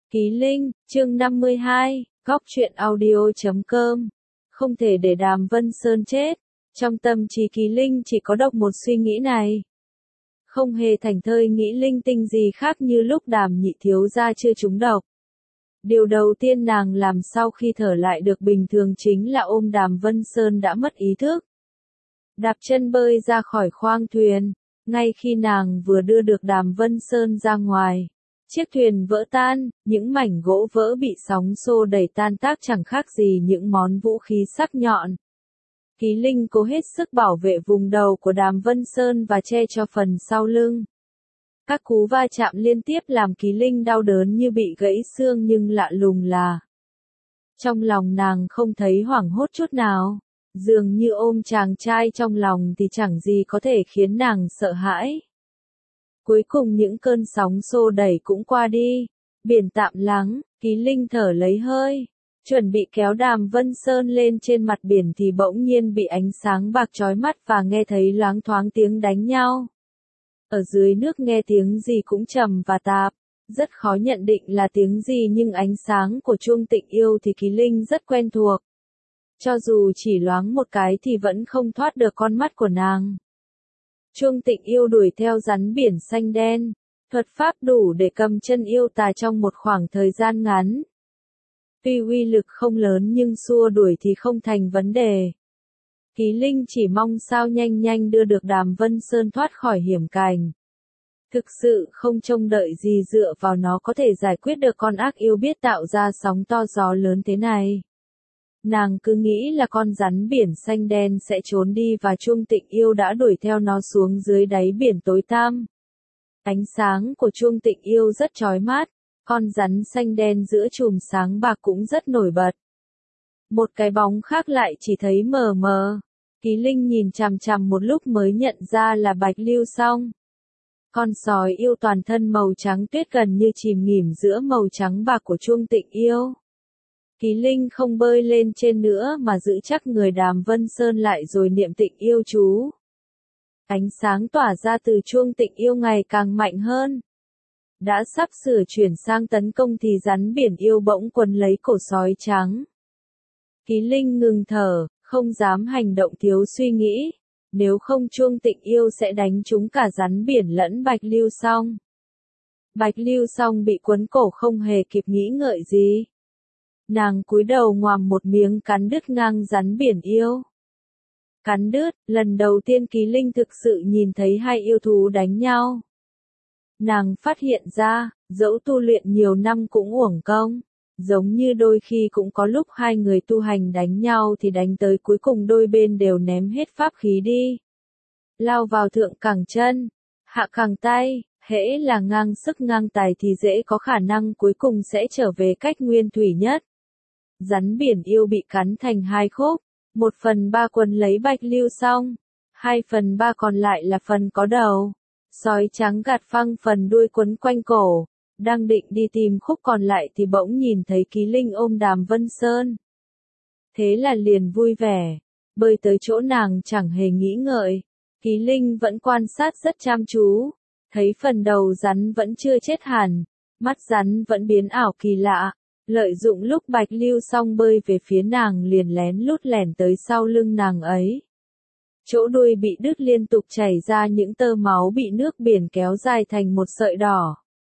Ký Linh, chương 52, góc truyện audio.com. Không thể để Đàm Vân Sơn chết. Trong tâm trí Ký Linh chỉ có độc một suy nghĩ này. Không hề thảnh thơi nghĩ linh tinh gì khác như lúc Đàm nhị thiếu gia chưa trúng độc. Điều đầu tiên nàng làm sau khi thở lại được bình thường chính là ôm Đàm Vân Sơn đã mất ý thức. Đạp chân bơi ra khỏi khoang thuyền, ngay khi nàng vừa đưa được Đàm Vân Sơn ra ngoài. Chiếc thuyền vỡ tan, những mảnh gỗ vỡ bị sóng xô đẩy tan tác chẳng khác gì những món vũ khí sắc nhọn. Ký Linh cố hết sức bảo vệ vùng đầu của Đàm Vân Sơn và che cho phần sau lưng. Các cú va chạm liên tiếp làm Ký Linh đau đớn như bị gãy xương nhưng lạ lùng là trong lòng nàng không thấy hoảng hốt chút nào. Dường như ôm chàng trai trong lòng thì chẳng gì có thể khiến nàng sợ hãi. Cuối cùng những cơn sóng xô đẩy cũng qua đi, biển tạm lắng, Ký Linh thở lấy hơi, chuẩn bị kéo Đàm Vân Sơn lên trên mặt biển thì bỗng nhiên bị ánh sáng bạc chói mắt và nghe thấy loáng thoáng tiếng đánh nhau. Ở dưới nước nghe tiếng gì cũng trầm và tạp, rất khó nhận định là tiếng gì nhưng ánh sáng của chuông Tịnh Yêu thì Ký Linh rất quen thuộc. Cho dù chỉ loáng một cái thì vẫn không thoát được con mắt của nàng. Chuông Tịnh Yêu đuổi theo rắn biển xanh đen, thuật pháp đủ để cầm chân yêu tà trong một khoảng thời gian ngắn. Tuy uy lực không lớn nhưng xua đuổi thì không thành vấn đề. Ký Linh chỉ mong sao nhanh nhanh đưa được Đàm Vân Sơn thoát khỏi hiểm cảnh. Thực sự không trông đợi gì dựa vào nó có thể giải quyết được con ác yêu biết tạo ra sóng to gió lớn thế này. Nàng cứ nghĩ là con rắn biển xanh đen sẽ trốn đi và chuông Tịnh Yêu đã đuổi theo nó xuống dưới đáy biển tối tăm. Ánh sáng của chuông Tịnh Yêu rất chói mắt, con rắn xanh đen giữa chùm sáng bạc cũng rất nổi bật. Một cái bóng khác lại chỉ thấy mờ mờ. Ký Linh nhìn chằm chằm một lúc mới nhận ra là Bạch Lưu Song. Con sói yêu toàn thân màu trắng tuyết gần như chìm nghỉm giữa màu trắng bạc của chuông Tịnh Yêu. Ký Linh không bơi lên trên nữa mà giữ chắc người Đàm Vân Sơn lại rồi niệm Tịnh Yêu chú. Ánh sáng tỏa ra từ chuông Tịnh Yêu ngày càng mạnh hơn. Đã sắp sửa chuyển sang tấn công thì rắn biển yêu bỗng quấn lấy cổ sói trắng. Ký Linh ngừng thở, không dám hành động thiếu suy nghĩ. Nếu không chuông Tịnh Yêu sẽ đánh trúng cả rắn biển lẫn Bạch Lưu Song. Bạch Lưu Song bị quấn cổ không hề kịp nghĩ ngợi gì. Nàng cúi đầu ngoàm một miếng cắn đứt ngang rắn biển yêu. Cắn đứt, lần đầu tiên Ký Linh thực sự nhìn thấy hai yêu thú đánh nhau. Nàng phát hiện ra, dẫu tu luyện nhiều năm cũng uổng công. Giống như đôi khi cũng có lúc hai người tu hành đánh nhau thì đánh tới cuối cùng đôi bên đều ném hết pháp khí đi. Lao vào thượng cẳng chân, hạ cẳng tay, hễ là ngang sức ngang tài thì dễ có khả năng cuối cùng sẽ trở về cách nguyên thủy nhất. Rắn biển yêu bị cắn thành hai khúc, 1/3 quấn lấy Bạch Lưu Song, 2/3 còn lại là phần có đầu. Sói trắng gạt phăng phần đuôi quấn quanh cổ, đang định đi tìm khúc còn lại thì bỗng nhìn thấy Ký Linh ôm Đàm Vân Sơn. Thế là liền vui vẻ, bơi tới chỗ nàng chẳng hề nghĩ ngợi. Ký Linh vẫn quan sát rất chăm chú, thấy phần đầu rắn vẫn chưa chết hẳn, mắt rắn vẫn biến ảo kỳ lạ. Lợi dụng lúc Bạch Lưu Song bơi về phía nàng liền lén lút lẻn tới sau lưng nàng ấy. Chỗ đuôi bị đứt liên tục chảy ra những tơ máu bị nước biển kéo dài thành một sợi đỏ.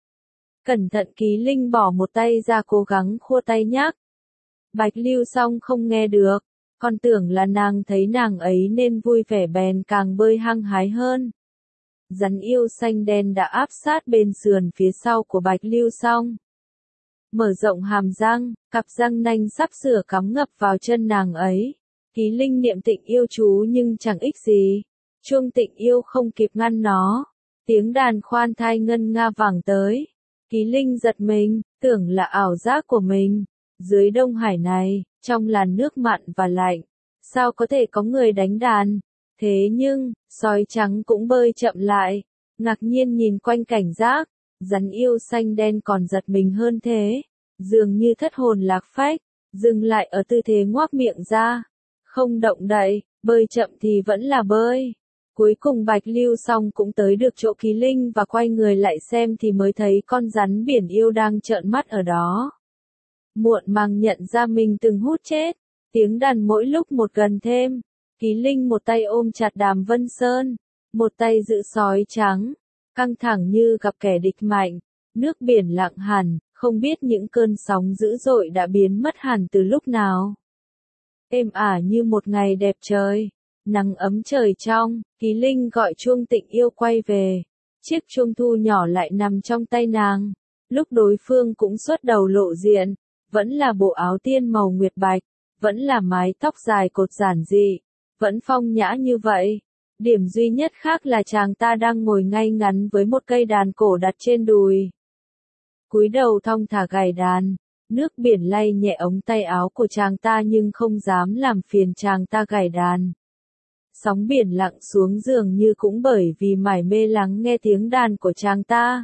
Cẩn thận Ký Linh bỏ một tay ra cố gắng khua tay nhắc. Bạch Lưu Song không nghe được, còn tưởng là nàng thấy nàng ấy nên vui vẻ bèn càng bơi hăng hái hơn. Rắn yêu xanh đen đã áp sát bên sườn phía sau của Bạch Lưu Song. Mở rộng hàm răng, cặp răng nanh sắp sửa cắm ngập vào chân nàng ấy. Ký Linh niệm Tịnh Yêu chú nhưng chẳng ích gì. Chuông Tịnh Yêu không kịp ngăn nó. Tiếng đàn khoan thai ngân nga vẳng tới. Ký Linh giật mình, tưởng là ảo giác của mình. Dưới Đông Hải này, trong làn nước mặn và lạnh, sao có thể có người đánh đàn? Thế nhưng, sói trắng cũng bơi chậm lại, ngạc nhiên nhìn quanh cảnh giác. Rắn yêu xanh đen còn giật mình hơn thế, dường như thất hồn lạc phách, dừng lại ở tư thế ngoác miệng ra, không động đậy, bơi chậm thì vẫn là bơi. Cuối cùng Bạch Lưu Song cũng tới được chỗ Kỳ Linh và quay người lại xem thì mới thấy con rắn biển yêu đang trợn mắt ở đó. Muộn màng nhận ra mình từng hút chết, tiếng đàn mỗi lúc một gần thêm. Kỳ Linh một tay ôm chặt Đàm Vân Sơn, một tay giữ sói trắng, căng thẳng như gặp kẻ địch mạnh. Nước biển lặng hẳn, không biết những cơn sóng dữ dội đã biến mất hẳn từ lúc nào. Êm ả như một ngày đẹp trời, nắng ấm trời trong, Kỳ Linh gọi chuông Tịnh Yêu quay về. Chiếc chuông thu nhỏ lại nằm trong tay nàng. Lúc đối phương cũng xuất đầu lộ diện, vẫn là bộ áo tiên màu nguyệt bạch, vẫn là mái tóc dài cột giản dị, vẫn phong nhã như vậy. Điểm duy nhất khác là chàng ta đang ngồi ngay ngắn với một cây đàn cổ đặt trên đùi. Cúi đầu thong thả gảy đàn, nước biển lay nhẹ ống tay áo của chàng ta nhưng không dám làm phiền chàng ta gảy đàn. Sóng biển lặng xuống dường như cũng bởi vì mải mê lắng nghe tiếng đàn của chàng ta.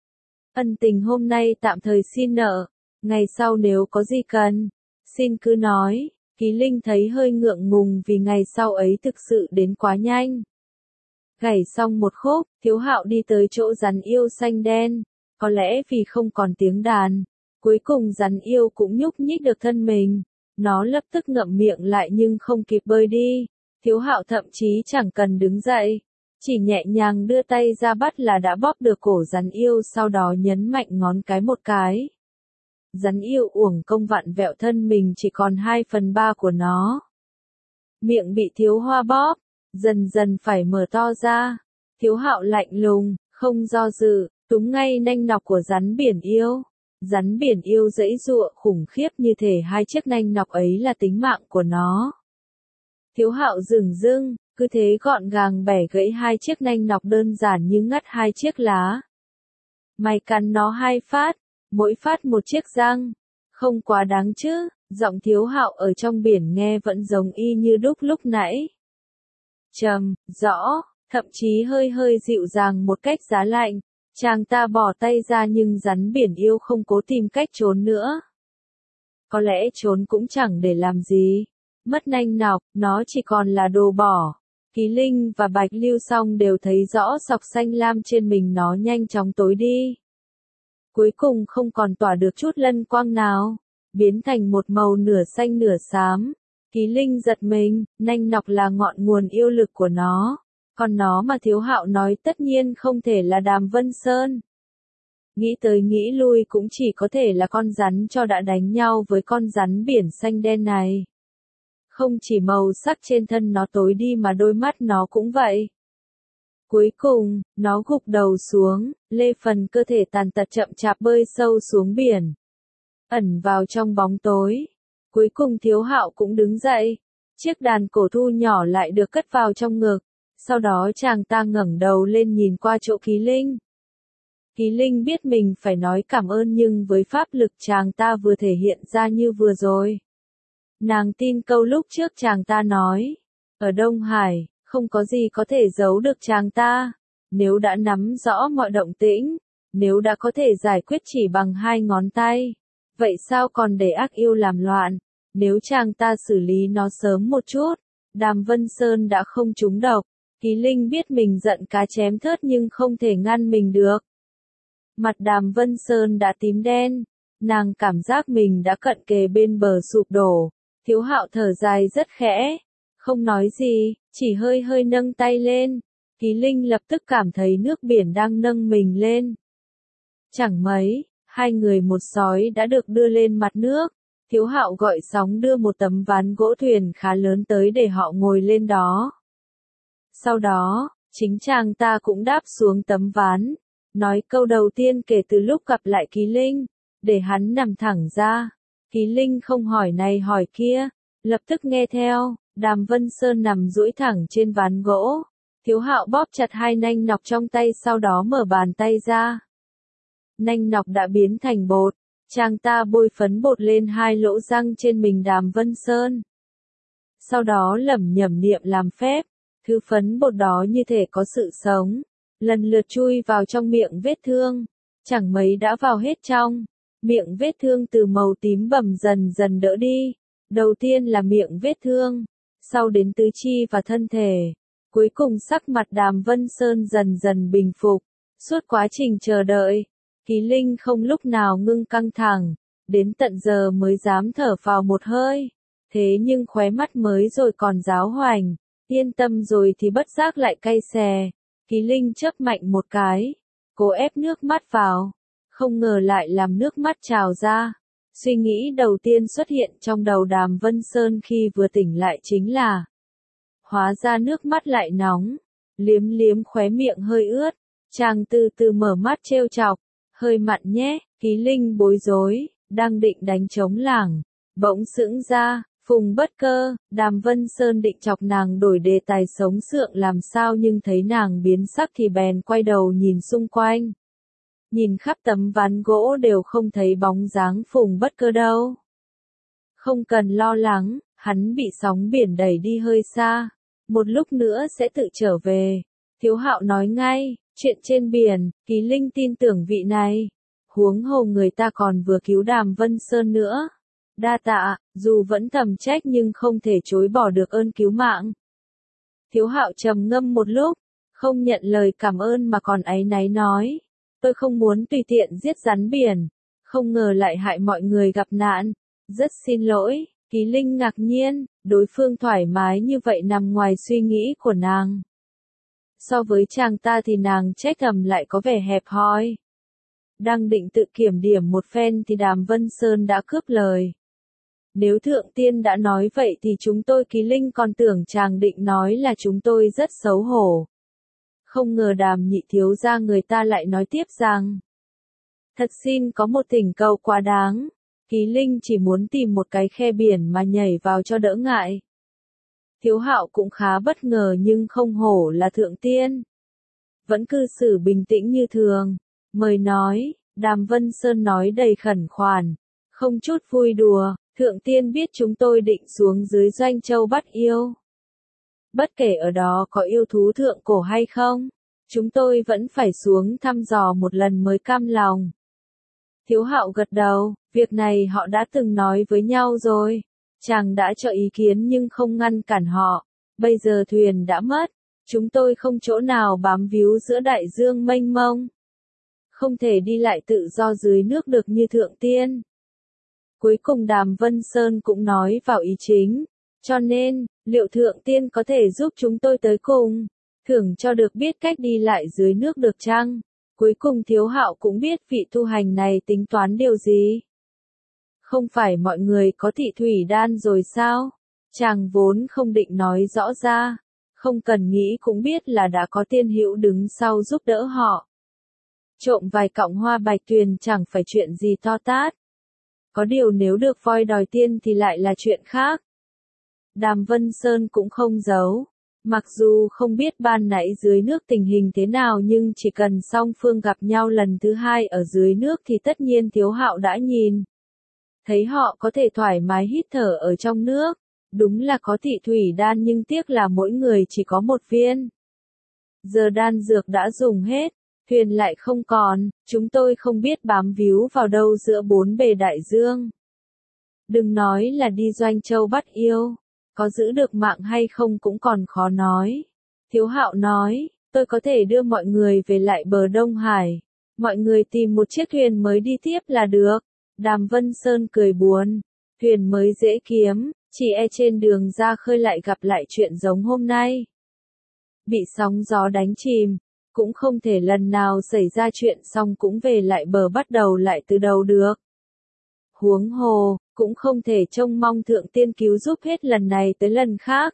Ân tình hôm nay tạm thời xin nợ, ngày sau nếu có gì cần, xin cứ nói. Kỳ Linh thấy hơi ngượng ngùng vì ngày sau ấy thực sự đến quá nhanh. Gảy xong một khúc, Thiếu Hạo đi tới chỗ rắn yêu xanh đen, có lẽ vì không còn tiếng đàn, cuối cùng rắn yêu cũng nhúc nhích được thân mình, nó lập tức ngậm miệng lại nhưng không kịp bơi đi. Thiếu Hạo thậm chí chẳng cần đứng dậy, chỉ nhẹ nhàng đưa tay ra bắt là đã bóp được cổ rắn yêu, sau đó nhấn mạnh ngón cái một cái. Rắn yêu uổng công vặn vẹo thân mình chỉ còn 2/3 của nó. Miệng bị Thiếu Hoa bóp, dần dần phải mở to ra. Thiếu Hạo lạnh lùng, không do dự, túm ngay nanh nọc của rắn biển yêu. Rắn biển yêu giãy giụa khủng khiếp như thể hai chiếc nanh nọc ấy là tính mạng của nó. Thiếu Hạo dửng dưng, cứ thế gọn gàng bẻ gãy hai chiếc nanh nọc đơn giản như ngắt hai chiếc lá. Mày cắn nó 2 phát, mỗi phát một chiếc răng, không quá đáng chứ? Giọng Thiếu Hạo ở trong biển nghe vẫn giống y như đúc lúc nãy. Trầm, rõ, thậm chí hơi hơi dịu dàng một cách giá lạnh. Chàng ta bỏ tay ra nhưng rắn biển yêu không cố tìm cách trốn nữa. Có lẽ trốn cũng chẳng để làm gì. Mất nanh nọc, nó chỉ còn là đồ bỏ. Kỳ Linh và Bạch Lưu Song đều thấy rõ sọc xanh lam trên mình nó nhanh chóng tối đi. Cuối cùng không còn tỏa được chút lân quang nào, biến thành một màu nửa xanh nửa xám. Kỳ Linh giật mình, nanh nọc là ngọn nguồn yêu lực của nó, còn nó mà Thiếu Hạo nói tất nhiên không thể là Đàm Vân Sơn. Nghĩ tới nghĩ lui cũng chỉ có thể là con rắn cho đã đánh nhau với con rắn biển xanh đen này. Không chỉ màu sắc trên thân nó tối đi mà đôi mắt nó cũng vậy. Cuối cùng, nó gục đầu xuống, lê phần cơ thể tàn tật chậm chạp bơi sâu xuống biển, ẩn vào trong bóng tối. Cuối cùng Thiếu Hạo cũng đứng dậy, chiếc đàn cổ thu nhỏ lại được cất vào trong ngực, sau đó chàng ta ngẩng đầu lên nhìn qua chỗ Kỳ Linh. Kỳ Linh biết mình phải nói cảm ơn nhưng với pháp lực chàng ta vừa thể hiện ra như vừa rồi. Nàng tin câu lúc trước chàng ta nói, ở Đông Hải, không có gì có thể giấu được chàng ta. Nếu đã nắm rõ mọi động tĩnh, nếu đã có thể giải quyết chỉ bằng 2 ngón tay, vậy sao còn để ác yêu làm loạn? Nếu chàng ta xử lý nó sớm một chút, Đàm Vân Sơn đã không trúng độc. Kỳ Linh biết mình giận cá chém thớt nhưng không thể ngăn mình được. Mặt Đàm Vân Sơn đã tím đen, nàng cảm giác mình đã cận kề bên bờ sụp đổ. Thiếu Hạo thở dài rất khẽ, không nói gì, chỉ hơi hơi nâng tay lên. Kỳ Linh lập tức cảm thấy nước biển đang nâng mình lên. Chẳng mấy, 2 người một sói đã được đưa lên mặt nước. Thiếu Hạo gọi sóng đưa một tấm ván gỗ thuyền khá lớn tới để họ ngồi lên đó. Sau đó, chính chàng ta cũng đáp xuống tấm ván, nói câu đầu tiên kể từ lúc gặp lại Kỳ Linh, để hắn nằm thẳng ra. Kỳ Linh không hỏi này hỏi kia, lập tức nghe theo. Đàm Vân Sơn nằm duỗi thẳng trên ván gỗ. Thiếu Hạo bóp chặt 2 nanh nọc trong tay, sau đó mở bàn tay ra. Nanh nọc đã biến thành bột. Chàng ta bôi phấn bột lên 2 lỗ răng trên mình Đàm Vân Sơn. Sau đó lẩm nhẩm niệm làm phép. Thứ phấn bột đó như thể có sự sống, lần lượt chui vào trong miệng vết thương. Chẳng mấy đã vào hết trong. Miệng vết thương từ màu tím bầm dần dần đỡ đi. Đầu tiên là miệng vết thương, sau đến tứ chi và thân thể. Cuối cùng sắc mặt Đàm Vân Sơn dần dần bình phục. Suốt quá trình chờ đợi, Kỳ Linh không lúc nào ngưng căng thẳng, đến tận giờ mới dám thở phào một hơi. Thế nhưng khóe mắt mới rồi còn giáo hoành, yên tâm rồi thì bất giác lại cay xè. Kỳ Linh chớp mạnh một cái, cố ép nước mắt vào, không ngờ lại làm nước mắt trào ra. Suy nghĩ đầu tiên xuất hiện trong đầu Đàm Vân Sơn khi vừa tỉnh lại chính là, hóa ra nước mắt lại nóng, liếm liếm khóe miệng hơi ướt, chàng từ từ mở mắt trêu chọc, hơi mặn nhé. Kỳ Linh bối rối, đang định đánh trống lảng, bỗng sững ra. Phùng Bất Cơ, Đàm Vân Sơn định chọc nàng đổi đề tài sống sượng làm sao nhưng thấy nàng biến sắc thì bèn quay đầu nhìn xung quanh. Nhìn khắp tấm ván gỗ đều không thấy bóng dáng Phùng Bất Cơ đâu. Không cần lo lắng, hắn bị sóng biển đẩy đi hơi xa, một lúc nữa sẽ tự trở về. Thiếu Hạo nói ngay, chuyện trên biển, Kỳ Linh tin tưởng vị này. Huống hồ người ta còn vừa cứu Đàm Vân Sơn nữa. Đa tạ, dù vẫn thầm trách nhưng không thể chối bỏ được ơn cứu mạng. Thiếu Hạo trầm ngâm một lúc, không nhận lời cảm ơn mà còn áy náy nói. Tôi không muốn tùy tiện giết rắn biển, không ngờ lại hại mọi người gặp nạn. Rất xin lỗi. Kỳ Linh ngạc nhiên, đối phương thoải mái như vậy nằm ngoài suy nghĩ của nàng. So với chàng ta thì nàng trách thầm lại có vẻ hẹp hòi. Đang định tự kiểm điểm một phen thì Đàm Vân Sơn đã cướp lời. Nếu Thượng Tiên đã nói vậy thì chúng tôi Kỳ Linh còn tưởng chàng định nói là chúng tôi rất xấu hổ. Không ngờ Đàm nhị thiếu gia người ta lại nói tiếp rằng. Thật xin có một thỉnh cầu quá đáng. Kỳ Linh chỉ muốn tìm một cái khe biển mà nhảy vào cho đỡ ngại. Thiếu Hạo cũng khá bất ngờ nhưng không hổ là Thượng Tiên. Vẫn cư xử bình tĩnh như thường. Mời nói, Đàm Vân Sơn nói đầy khẩn khoản, không chút vui đùa. Thượng Tiên biết chúng tôi định xuống dưới Doanh Châu bắt yêu. Bất kể ở đó có yêu thú thượng cổ hay không, chúng tôi vẫn phải xuống thăm dò một lần mới cam lòng. Thiếu Hạo gật đầu, việc này họ đã từng nói với nhau rồi. Chàng đã cho ý kiến nhưng không ngăn cản họ. Bây giờ thuyền đã mất, chúng tôi không chỗ nào bám víu giữa đại dương mênh mông. Không thể đi lại tự do dưới nước được như Thượng Tiên. Cuối cùng Đàm Vân Sơn cũng nói vào ý chính. Cho nên, liệu Thượng Tiên có thể giúp chúng tôi tới cùng, thưởng cho được biết cách đi lại dưới nước được chăng? Cuối cùng Thiếu Hạo cũng biết vị tu hành này tính toán điều gì. Không phải mọi người có thị thủy đan rồi sao? Chàng vốn không định nói rõ ra. Không cần nghĩ cũng biết là đã có tiên hữu đứng sau giúp đỡ họ. Trộm vài cọng hoa bạch tuyền chẳng phải chuyện gì to tát. Có điều nếu được voi đòi tiên thì lại là chuyện khác. Đàm Vân Sơn cũng không giấu. Mặc dù không biết ban nãy dưới nước tình hình thế nào nhưng chỉ cần song phương gặp nhau lần thứ hai ở dưới nước thì tất nhiên Thiếu Hạo đã nhìn. Thấy họ có thể thoải mái hít thở ở trong nước. Đúng là có thị thủy đan nhưng tiếc là mỗi người chỉ có một viên. Giờ đan dược đã dùng hết, thuyền lại không còn, chúng tôi không biết bám víu vào đâu giữa bốn bề đại dương. Đừng nói là đi Doanh Châu bắt yêu, có giữ được mạng hay không cũng còn khó nói. Thiếu Hạo nói, tôi có thể đưa mọi người về lại bờ Đông Hải. Mọi người tìm một chiếc thuyền mới đi tiếp là được. Đàm Vân Sơn cười buồn, thuyền mới dễ kiếm, chỉ e trên đường ra khơi lại gặp lại chuyện giống hôm nay. Bị sóng gió đánh chìm, cũng không thể lần nào xảy ra chuyện xong cũng về lại bờ bắt đầu lại từ đầu được. Huống hồ, cũng không thể trông mong Thượng Tiên cứu giúp hết lần này tới lần khác.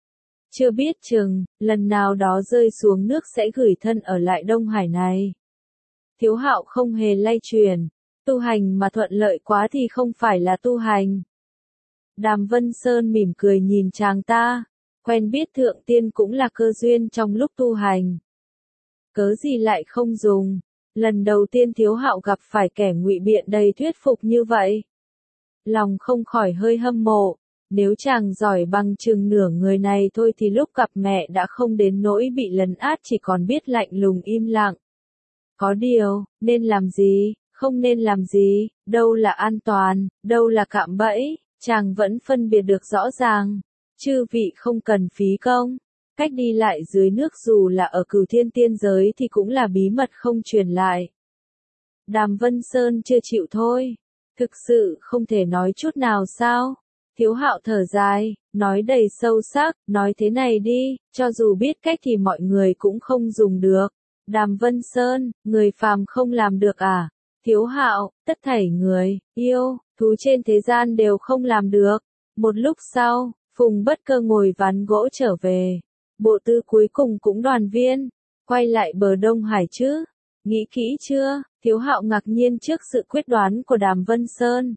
Chưa biết chừng, lần nào đó rơi xuống nước sẽ gửi thân ở lại Đông Hải này. Thiếu Hạo không hề lay chuyển, tu hành mà thuận lợi quá thì không phải là tu hành. Đàm Vân Sơn mỉm cười nhìn chàng ta, quen biết Thượng Tiên cũng là cơ duyên trong lúc tu hành. Cớ gì lại không dùng, lần đầu tiên Thiếu Hạo gặp phải kẻ ngụy biện đầy thuyết phục như vậy. Lòng không khỏi hơi hâm mộ, nếu chàng giỏi bằng chừng nửa người này thôi thì lúc gặp mẹ đã không đến nỗi bị lấn át chỉ còn biết lạnh lùng im lặng. Có điều, nên làm gì, không nên làm gì, đâu là an toàn, đâu là cạm bẫy, chàng vẫn phân biệt được rõ ràng. Chư vị không cần phí công, cách đi lại dưới nước dù là ở Cửu Thiên tiên giới thì cũng là bí mật không truyền lại. Đàm Vân Sơn chưa chịu thôi. Thực sự không thể nói chút nào sao? Thiếu Hạo thở dài, nói đầy sâu sắc, nói thế này đi, cho dù biết cách thì mọi người cũng không dùng được. Đàm Vân Sơn, người phàm không làm được à? Thiếu Hạo, tất thảy người, yêu, thú trên thế gian đều không làm được. Một lúc sau, Phùng Bất Cơ ngồi ván gỗ trở về. Bộ tư cuối cùng cũng đoàn viên. Quay lại bờ Đông Hải chứ? Nghĩ kỹ chưa? Thiếu Hạo ngạc nhiên trước sự quyết đoán của Đàm Vân Sơn.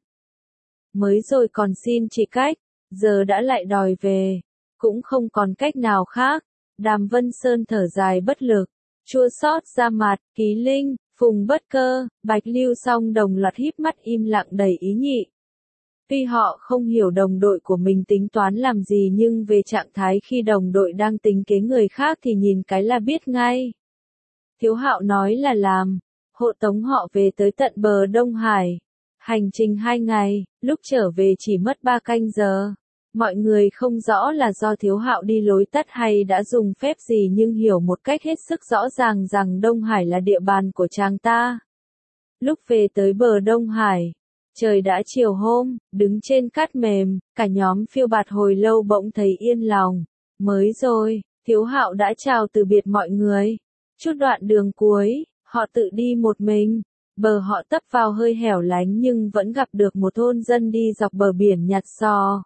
Mới rồi còn xin chỉ cách, giờ đã lại đòi về. Cũng không còn cách nào khác. Đàm Vân Sơn thở dài bất lực. Chua xót ra mặt, Ký Linh, Phùng Bất Cơ, Bạch Lưu Song đồng loạt híp mắt im lặng đầy ý nhị. Tuy họ không hiểu đồng đội của mình tính toán làm gì nhưng về trạng thái khi đồng đội đang tính kế người khác thì nhìn cái là biết ngay. Thiếu Hạo nói là làm, hộ tống họ về tới tận bờ Đông Hải. Hành trình 2 ngày, lúc trở về chỉ mất 3 canh giờ. Mọi người không rõ là do Thiếu Hạo đi lối tắt hay đã dùng phép gì nhưng hiểu một cách hết sức rõ ràng rằng Đông Hải là địa bàn của chàng ta. Lúc về tới bờ Đông Hải, trời đã chiều hôm, đứng trên cát mềm, cả nhóm phiêu bạt hồi lâu bỗng thấy yên lòng. Mới rồi, Thiếu Hạo đã chào từ biệt mọi người. Chút đoạn đường cuối, họ tự đi một mình. Bờ họ tấp vào hơi hẻo lánh nhưng vẫn gặp được một thôn dân đi dọc bờ biển nhặt sò.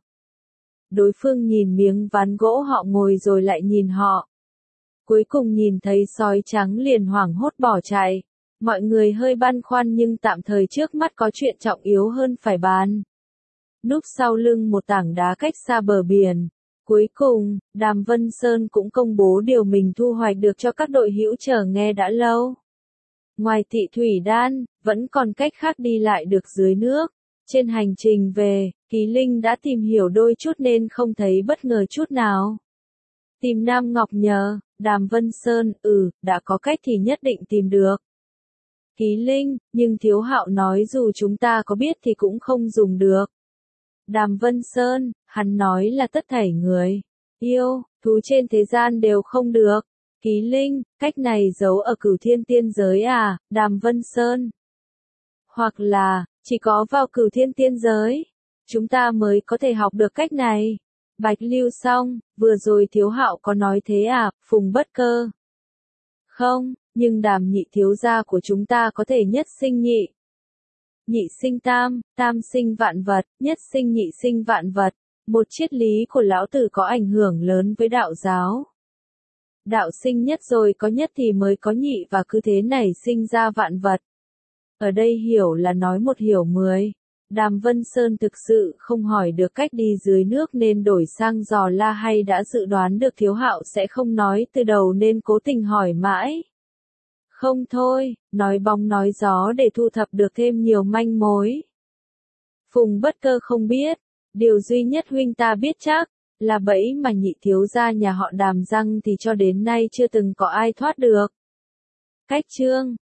Đối phương nhìn miếng ván gỗ họ ngồi rồi lại nhìn họ. Cuối cùng nhìn thấy sói trắng liền hoảng hốt bỏ chạy. Mọi người hơi băn khoăn nhưng tạm thời trước mắt có chuyện trọng yếu hơn phải bàn. Núp sau lưng một tảng đá cách xa bờ biển. Cuối cùng, Đàm Vân Sơn cũng công bố điều mình thu hoạch được cho các đội hữu chờ nghe đã lâu. Ngoài Thị Thủy Đan, vẫn còn cách khác đi lại được dưới nước. Trên hành trình về, Kỳ Linh đã tìm hiểu đôi chút nên không thấy bất ngờ chút nào. Tìm Nam Ngọc nhờ, Đàm Vân Sơn, đã có cách thì nhất định tìm được. Kỳ Linh, nhưng Thiếu Hạo nói dù chúng ta có biết thì cũng không dùng được. Đàm Vân Sơn, hắn nói là tất thảy người, yêu, thú trên thế gian đều không được. Kỳ Linh, cách này giấu ở Cửu Thiên tiên giới à, Đàm Vân Sơn? Hoặc là, chỉ có vào Cửu Thiên tiên giới, chúng ta mới có thể học được cách này. Bạch Lưu Song, vừa rồi Thiếu Hạo có nói thế à, Phùng Bất Cơ? Không, nhưng Đàm nhị thiếu gia của chúng ta có thể nhất sinh nhị. Nhị sinh tam, tam sinh vạn vật, nhất sinh nhị sinh vạn vật. Một triết lý của lão tử có ảnh hưởng lớn với đạo giáo. Đạo sinh nhất rồi có nhất thì mới có nhị và cứ thế này sinh ra vạn vật. Ở đây hiểu là nói một hiểu 10. Đàm Vân Sơn thực sự không hỏi được cách đi dưới nước nên đổi sang dò la hay đã dự đoán được Thiếu Hạo sẽ không nói từ đầu nên cố tình hỏi mãi. Không thôi, nói bóng nói gió để thu thập được thêm nhiều manh mối. Phùng Bất Cơ không biết, điều duy nhất huynh ta biết chắc, là bẫy mà nhị thiếu gia nhà họ Đàm răng thì cho đến nay chưa từng có ai thoát được. Cách chương